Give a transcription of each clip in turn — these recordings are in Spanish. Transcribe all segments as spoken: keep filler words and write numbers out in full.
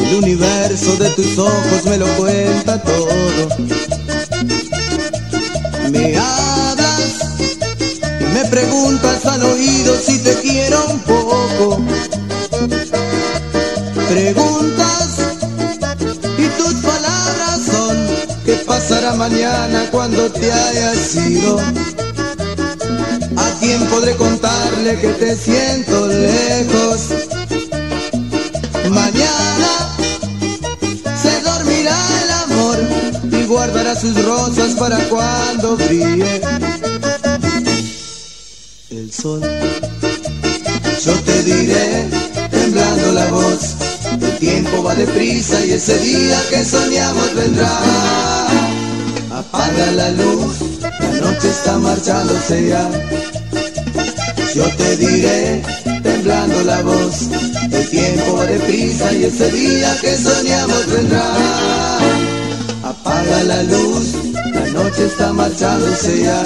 El universo de tus ojos me lo cuenta todo. Me hablas y me preguntas al oído si te quiero un poco. Preguntas y tus palabras son: ¿qué pasará mañana cuando te hayas ido? ¿A quién podré contarle que te siento lejos? Mañana se dormirá el amor y guardará sus rosas para cuando brille el sol. Yo te diré, temblando la voz, el tiempo va deprisa y ese día que soñamos vendrá. Apaga la luz, la noche está marchándose ya. Yo te diré, temblando la voz, el tiempo va deprisa y ese día que soñamos vendrá. Apaga la luz, la noche está marchándose ya.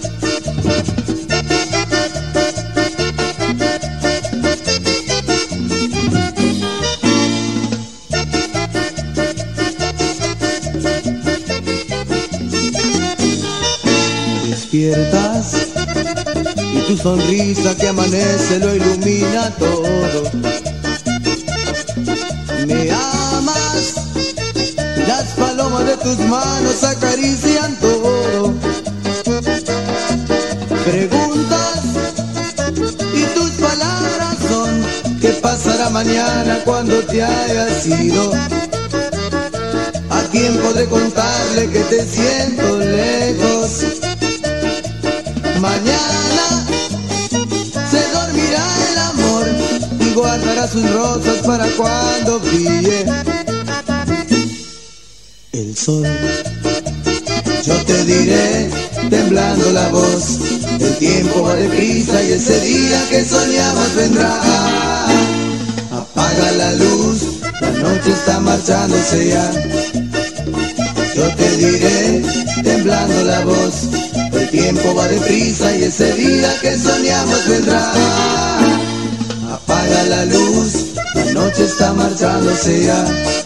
Despiertas y tu sonrisa que amanece lo ilumina todo. Me amas, las palomas de tus manos acarician todo. Preguntas y tus palabras son: ¿qué pasará mañana cuando te hayas ido? ¿A quién podré contarle que te siento lejos? Mañana se dormirá el amor y guardará sus rosas para cuando brille el sol. Yo te diré, temblando la voz, el tiempo va deprisa y ese día que soñamos vendrá. Apaga la luz, la noche está marchándose ya. Yo te diré, temblando la voz, el tiempo va deprisa y ese día que soñamos vendrá. Apaga la luz, la noche está marchándose ya.